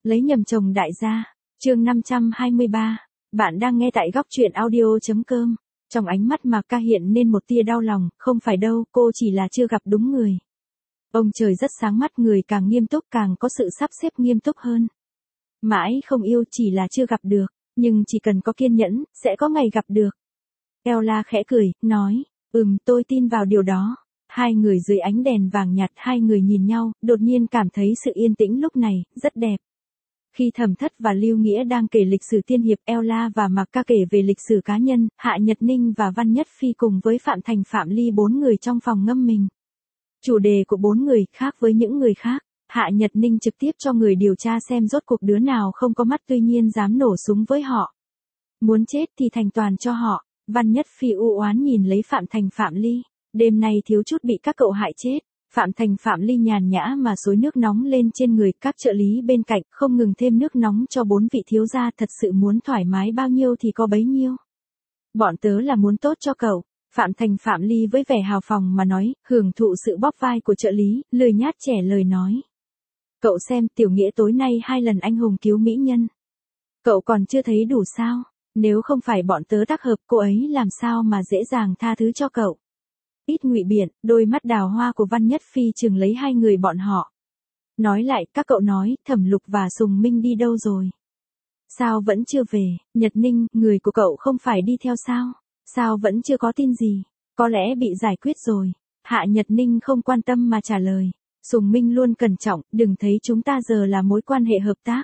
Lấy nhầm chồng đại gia. Chương 523. Bạn đang nghe tại góc truyện audio.com. Trong ánh mắt Mạc Ca hiện nên một tia đau lòng, không phải đâu, cô chỉ là chưa gặp đúng người. Ông trời rất sáng mắt, người càng nghiêm túc càng có sự sắp xếp nghiêm túc hơn. Mãi không yêu chỉ là chưa gặp được, nhưng chỉ cần có kiên nhẫn, sẽ có ngày gặp được. Ella khẽ cười, nói, tôi tin vào điều đó. Hai người dưới ánh đèn vàng nhạt, hai người nhìn nhau, đột nhiên cảm thấy sự yên tĩnh lúc này, rất đẹp. Khi Thẩm Thất và Lưu Nghĩa đang kể lịch sử tiên hiệp, Ella và Mạc Ca kể về lịch sử cá nhân, Hạ Nhật Ninh và Văn Nhất Phi cùng với Phạm Thành Phạm Ly bốn người trong phòng ngâm mình. Chủ đề của bốn người khác với những người khác, Hạ Nhật Ninh trực tiếp cho người điều tra xem rốt cuộc đứa nào không có mắt tuy nhiên dám nổ súng với họ. Muốn chết thì thành toàn cho họ. Văn Nhất Phi u oán nhìn lấy Phạm Thành Phạm Ly, đêm nay thiếu chút bị các cậu hại chết. Phạm Thành Phạm Ly nhàn nhã mà xối nước nóng lên trên người, các trợ lý bên cạnh không ngừng thêm nước nóng cho bốn vị thiếu gia, thật sự muốn thoải mái bao nhiêu thì có bấy nhiêu. Bọn tớ là muốn tốt cho cậu. Phạm Thành Phạm Ly với vẻ hào phóng mà nói, hưởng thụ sự bóp vai của trợ lý, lười nhát trẻ lời nói. Cậu xem, Tiểu Nghĩa tối nay 2 lần anh hùng cứu mỹ nhân. Cậu còn chưa thấy đủ sao? Nếu không phải bọn tớ tác hợp, cô ấy làm sao mà dễ dàng tha thứ cho cậu. Ít ngụy biện, đôi mắt đào hoa của Văn Nhất Phi chừng lấy hai người bọn họ. Nói lại, các cậu nói, Thẩm Lục và Sùng Minh đi đâu rồi? Sao vẫn chưa về? Nhật Ninh, người của cậu không phải đi theo sao? Sao vẫn chưa có tin gì? Có lẽ bị giải quyết rồi. Hạ Nhật Ninh không quan tâm mà trả lời. Sùng Minh luôn cẩn trọng, đừng thấy chúng ta giờ là mối quan hệ hợp tác.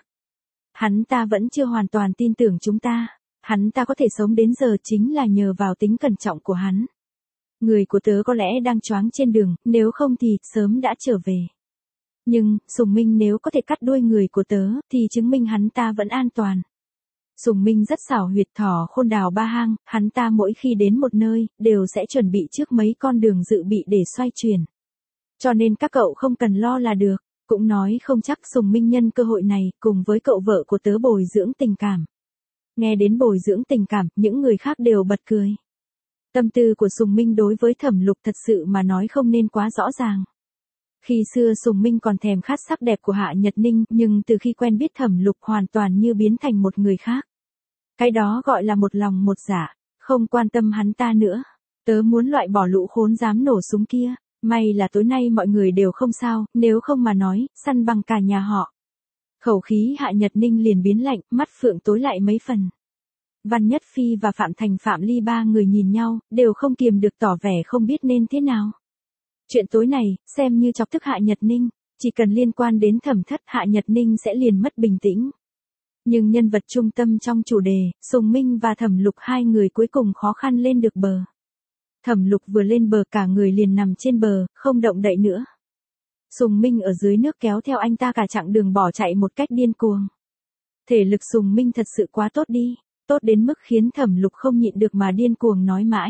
Hắn ta vẫn chưa hoàn toàn tin tưởng chúng ta. Hắn ta có thể sống đến giờ chính là nhờ vào tính cẩn trọng của hắn. Người của tớ có lẽ đang choáng trên đường, nếu không thì sớm đã trở về. Nhưng, Sùng Minh nếu có thể cắt đuôi người của tớ, thì chứng minh hắn ta vẫn an toàn. Sùng Minh rất xảo huyệt, thỏ khôn đào ba hang, hắn ta mỗi khi đến một nơi, đều sẽ chuẩn bị trước mấy con đường dự bị để xoay chuyển. Cho nên các cậu không cần lo là được, cũng nói không chắc Sùng Minh nhân cơ hội này, cùng với cậu vợ của tớ bồi dưỡng tình cảm. Nghe đến bồi dưỡng tình cảm, những người khác đều bật cười. Tâm tư của Sùng Minh đối với Thẩm Lục thật sự mà nói không nên quá rõ ràng. Khi xưa Sùng Minh còn thèm khát sắc đẹp của Hạ Nhật Ninh, nhưng từ khi quen biết Thẩm Lục hoàn toàn như biến thành một người khác. Cái đó gọi là một lòng một dạ, không quan tâm hắn ta nữa. Tớ muốn loại bỏ lũ khốn dám nổ súng kia, may là tối nay mọi người đều không sao, nếu không mà nói, săn bằng cả nhà họ. Khẩu khí Hạ Nhật Ninh liền biến lạnh, mắt phượng tối lại mấy phần. Văn Nhất Phi và Phạm Thành Phạm Ly ba người nhìn nhau, đều không kiềm được tỏ vẻ không biết nên thế nào. Chuyện tối này, xem như chọc tức Hạ Nhật Ninh, chỉ cần liên quan đến Thẩm Thất Hạ Nhật Ninh sẽ liền mất bình tĩnh. Nhưng nhân vật trung tâm trong chủ đề, Sùng Minh và Thẩm Lục hai người cuối cùng khó khăn lên được bờ. Thẩm Lục vừa lên bờ cả người liền nằm trên bờ, không động đậy nữa. Sùng Minh ở dưới nước kéo theo anh ta cả chặng đường bỏ chạy một cách điên cuồng. Thể lực Sùng Minh thật sự quá tốt đi. Tốt đến mức khiến Thẩm Lục không nhịn được mà điên cuồng nói mãi.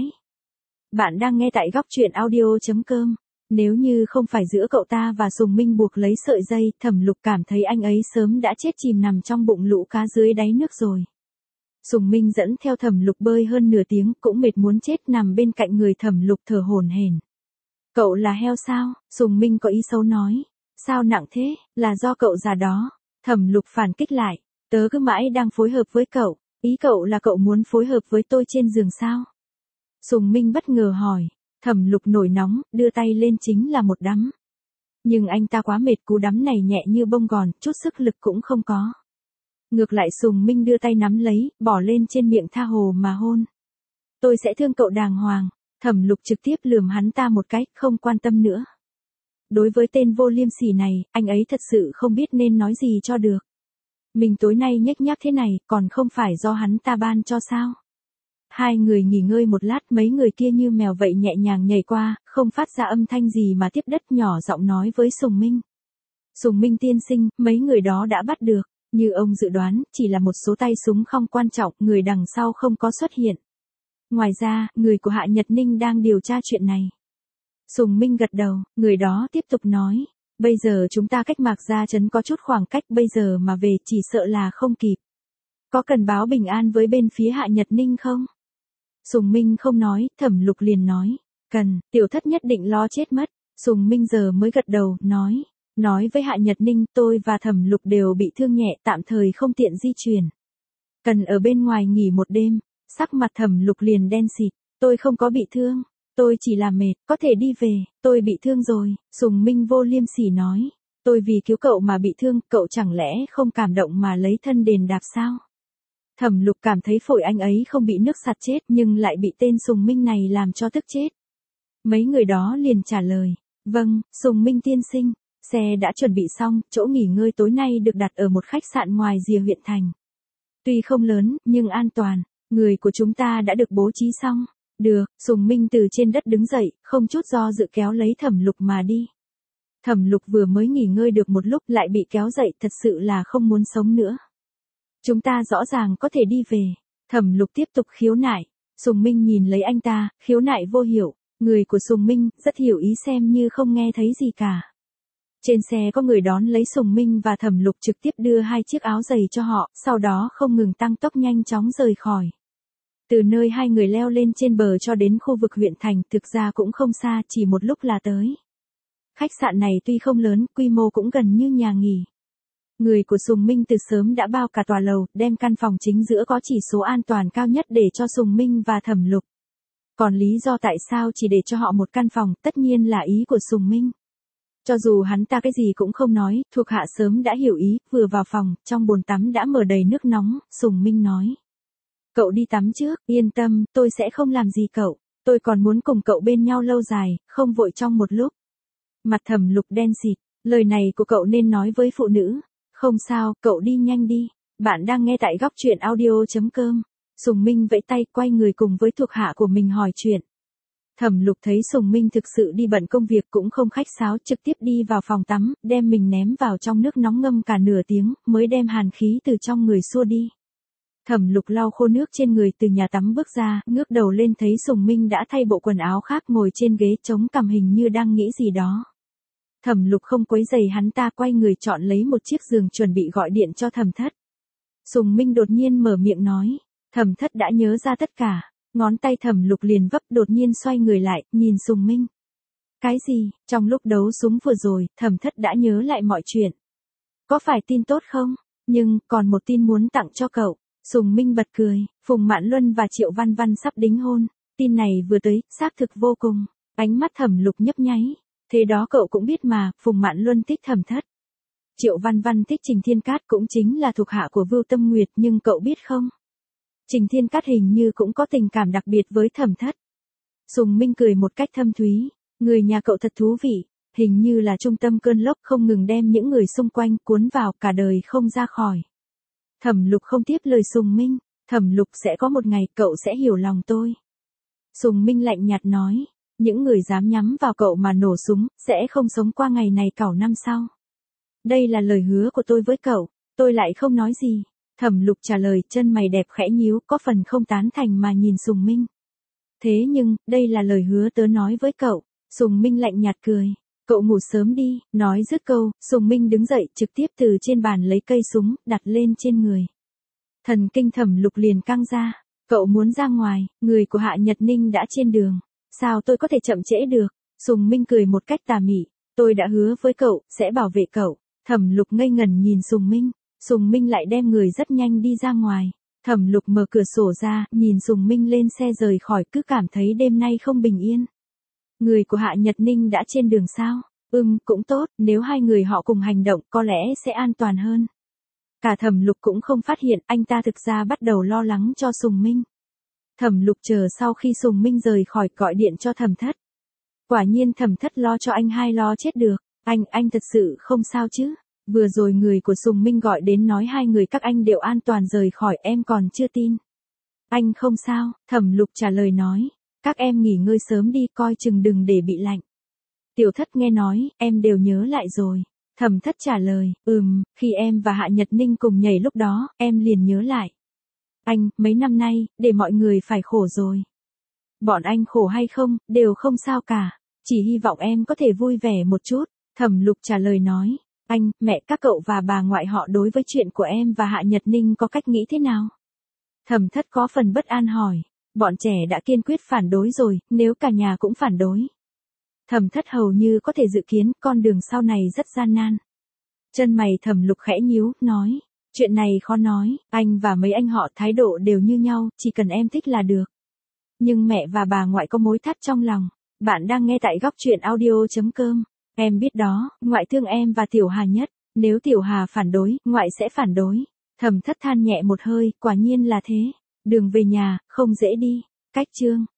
Bạn đang nghe tại góc truyện audio.com. Nếu như không phải giữa cậu ta và Sùng Minh buộc lấy sợi dây, Thẩm Lục cảm thấy anh ấy sớm đã chết chìm nằm trong bụng lũ cá dưới đáy nước rồi. Sùng Minh dẫn theo Thẩm Lục bơi hơn nửa tiếng, cũng mệt muốn chết, nằm bên cạnh người Thẩm Lục thở hổn hển. Cậu là heo sao? Sùng Minh có ý xấu nói. Sao nặng thế? Là do cậu già đó. Thẩm Lục phản kích lại. Tớ cứ mãi đang phối hợp với cậu. Ý cậu là cậu muốn phối hợp với tôi trên giường sao? Sùng Minh bất ngờ hỏi. Thẩm Lục nổi nóng, đưa tay lên chính là một đấm. Nhưng anh ta quá mệt, cú đấm này nhẹ như bông gòn, chút sức lực cũng không có. Ngược lại Sùng Minh đưa tay nắm lấy, bỏ lên trên miệng tha hồ mà hôn. Tôi sẽ thương cậu đàng hoàng. Thẩm Lục trực tiếp lườm hắn ta một cái, không quan tâm nữa. Đối với tên vô liêm sỉ này, anh ấy thật sự không biết nên nói gì cho được. Mình tối nay nhếch nhác thế này, còn không phải do hắn ta ban cho sao? Hai người nghỉ ngơi một lát, mấy người kia như mèo vậy nhẹ nhàng nhảy qua, không phát ra âm thanh gì mà tiếp đất nhỏ giọng nói với Sùng Minh. Sùng Minh tiên sinh, mấy người đó đã bắt được, như ông dự đoán, chỉ là một số tay súng không quan trọng, người đằng sau không có xuất hiện. Ngoài ra, người của Hạ Nhật Ninh đang điều tra chuyện này. Sùng Minh gật đầu, người đó tiếp tục nói. Bây giờ chúng ta cách Mạc Gia Trấn có chút khoảng cách, bây giờ mà về chỉ sợ là không kịp. Có cần báo bình an với bên phía Hạ Nhật Ninh không? Sùng Minh không nói, Thẩm Lục liền nói. Cần, Tiểu Thất nhất định lo chết mất. Sùng Minh giờ mới gật đầu, nói. Nói với Hạ Nhật Ninh tôi và Thẩm Lục đều bị thương nhẹ tạm thời không tiện di chuyển. Cần ở bên ngoài nghỉ một đêm, sắc mặt Thẩm Lục liền đen xịt, tôi không có bị thương, tôi chỉ là mệt, có thể đi về, tôi bị thương rồi, Sùng Minh vô liêm sỉ nói, tôi vì cứu cậu mà bị thương, cậu chẳng lẽ không cảm động mà lấy thân đền đáp sao? Thẩm Lục cảm thấy phổi anh ấy không bị nước sặc chết nhưng lại bị tên Sùng Minh này làm cho tức chết. Mấy người đó liền trả lời, vâng, Sùng Minh tiên sinh, xe đã chuẩn bị xong, chỗ nghỉ ngơi tối nay được đặt ở một khách sạn ngoài rìa huyện thành. Tuy không lớn, nhưng an toàn, người của chúng ta đã được bố trí xong. Được, Sùng Minh từ trên đất đứng dậy, không chút do dự kéo lấy Thẩm Lục mà đi. Thẩm Lục vừa mới nghỉ ngơi được một lúc lại bị kéo dậy, thật sự là không muốn sống nữa. Chúng ta rõ ràng có thể đi về. Thẩm Lục tiếp tục khiếu nại. Sùng Minh nhìn lấy anh ta, khiếu nại vô hiểu. Người của Sùng Minh rất hiểu ý xem như không nghe thấy gì cả. Trên xe có người đón lấy Sùng Minh và Thẩm Lục trực tiếp đưa 2 chiếc áo giày cho họ, sau đó không ngừng tăng tốc nhanh chóng rời khỏi. Từ nơi hai người leo lên trên bờ cho đến khu vực huyện thành thực ra cũng không xa, chỉ một lúc là tới. Khách sạn này tuy không lớn, quy mô cũng gần như nhà nghỉ. Người của Sùng Minh từ sớm đã bao cả tòa lầu, đem căn phòng chính giữa có chỉ số an toàn cao nhất để cho Sùng Minh và Thẩm Lục. Còn lý do tại sao chỉ để cho họ một căn phòng, tất nhiên là ý của Sùng Minh. Cho dù hắn ta cái gì cũng không nói, thuộc hạ sớm đã hiểu ý, vừa vào phòng, trong bồn tắm đã mở đầy nước nóng, Sùng Minh nói. Cậu đi tắm trước, yên tâm, tôi sẽ không làm gì cậu, tôi còn muốn cùng cậu bên nhau lâu dài, không vội trong một lúc. Mặt Thẩm Lục đen xịt, lời này của cậu nên nói với phụ nữ. Không sao, cậu đi nhanh đi, bạn đang nghe tại góc truyện audio.com. Sùng Minh vẫy tay quay người cùng với thuộc hạ của mình hỏi chuyện. Thẩm Lục thấy Sùng Minh thực sự đi bận công việc cũng không khách sáo, trực tiếp đi vào phòng tắm, đem mình ném vào trong nước nóng ngâm cả nửa tiếng, mới đem hàn khí từ trong người xua đi. Thẩm Lục lau khô nước trên người từ nhà tắm bước ra, ngước đầu lên thấy Sùng Minh đã thay bộ quần áo khác ngồi trên ghế chống cằm hình như đang nghĩ gì đó. Thẩm Lục không quấy rầy hắn ta, quay người chọn lấy một chiếc giường chuẩn bị gọi điện cho Thẩm Thất. Sùng Minh đột nhiên mở miệng nói, Thẩm Thất đã nhớ ra tất cả, ngón tay Thẩm Lục liền vấp, đột nhiên xoay người lại, nhìn Sùng Minh. Cái gì? Trong lúc đấu súng vừa rồi, Thẩm Thất đã nhớ lại mọi chuyện. Có phải tin tốt không? Nhưng, còn một tin muốn tặng cho cậu. Sùng Minh bật cười, Phùng Mạn Luân và Triệu Văn Văn sắp đính hôn. Tin này vừa tới, xác thực vô cùng. Ánh mắt Thẩm Lục nhấp nháy. Thế đó cậu cũng biết mà, Phùng Mạn Luân thích Thẩm Thất. Triệu Văn Văn thích Trình Thiên Cát, cũng chính là thuộc hạ của Vưu Tâm Nguyệt, nhưng cậu biết không? Trình Thiên Cát hình như cũng có tình cảm đặc biệt với Thẩm Thất. Sùng Minh cười một cách thâm thúy, người nhà cậu thật thú vị, hình như là trung tâm cơn lốc không ngừng đem những người xung quanh cuốn vào, cả đời không ra khỏi. Thẩm Lục không tiếp lời Sùng Minh, Thẩm Lục sẽ có một ngày cậu sẽ hiểu lòng tôi. Sùng Minh lạnh nhạt nói, những người dám nhắm vào cậu mà nổ súng, sẽ không sống qua ngày này cảo năm sau. Đây là lời hứa của tôi với cậu, tôi lại không nói gì. Thẩm Lục trả lời, chân mày đẹp khẽ nhíu, có phần không tán thành mà nhìn Sùng Minh. Thế nhưng, đây là lời hứa tớ nói với cậu. Sùng Minh lạnh nhạt cười. Cậu ngủ sớm đi, nói dứt câu, Sùng Minh đứng dậy trực tiếp từ trên bàn lấy cây súng, đặt lên trên người. Thần kinh Thẩm Lục liền căng ra. Cậu muốn ra ngoài, người của Hạ Nhật Ninh đã trên đường. Sao tôi có thể chậm trễ được? Sùng Minh cười một cách tà mị. Tôi đã hứa với cậu, sẽ bảo vệ cậu. Thẩm Lục ngây ngẩn nhìn Sùng Minh. Sùng Minh lại đem người rất nhanh đi ra ngoài. Thẩm Lục mở cửa sổ ra, nhìn Sùng Minh lên xe rời khỏi, cứ cảm thấy đêm nay không bình yên. Người của Hạ Nhật Ninh đã trên đường sao? Cũng tốt, nếu hai người họ cùng hành động có lẽ sẽ an toàn hơn. Cả Thẩm Lục cũng không phát hiện, anh ta thực ra bắt đầu lo lắng cho Sùng Minh. Thẩm Lục chờ sau khi Sùng Minh rời khỏi gọi điện cho Thẩm Thất. Quả nhiên Thẩm Thất lo cho anh hai lo chết được. Anh thật sự không sao chứ? Vừa rồi người của Sùng Minh gọi đến nói hai người các anh đều an toàn rời khỏi, em còn chưa tin. Anh không sao, Thẩm Lục trả lời nói. Các em nghỉ ngơi sớm đi, coi chừng đừng để bị lạnh. Tiểu Thất nghe nói, em đều nhớ lại rồi. Thẩm Thất trả lời, khi em và Hạ Nhật Ninh cùng nhảy lúc đó, em liền nhớ lại. Anh, mấy năm nay, để mọi người phải khổ rồi. Bọn anh khổ hay không, đều không sao cả. Chỉ hy vọng em có thể vui vẻ một chút. Thẩm Lục trả lời nói. Anh, mẹ các cậu và bà ngoại họ đối với chuyện của em và Hạ Nhật Ninh có cách nghĩ thế nào? Thẩm Thất có phần bất an hỏi. Bọn trẻ đã kiên quyết phản đối rồi, nếu cả nhà cũng phản đối. Thẩm Thất hầu như có thể dự kiến con đường sau này rất gian nan. Chân mày Thẩm Lục khẽ nhíu, nói, chuyện này khó nói, anh và mấy anh họ thái độ đều như nhau, chỉ cần em thích là được. Nhưng mẹ và bà ngoại có mối thắt trong lòng. Bạn đang nghe tại góc truyện audio.com. Em biết đó, ngoại thương em và Tiểu Hà nhất. Nếu Tiểu Hà phản đối, ngoại sẽ phản đối. Thẩm Thất than nhẹ một hơi, quả nhiên là thế. Đường về nhà, không dễ đi. Cách chương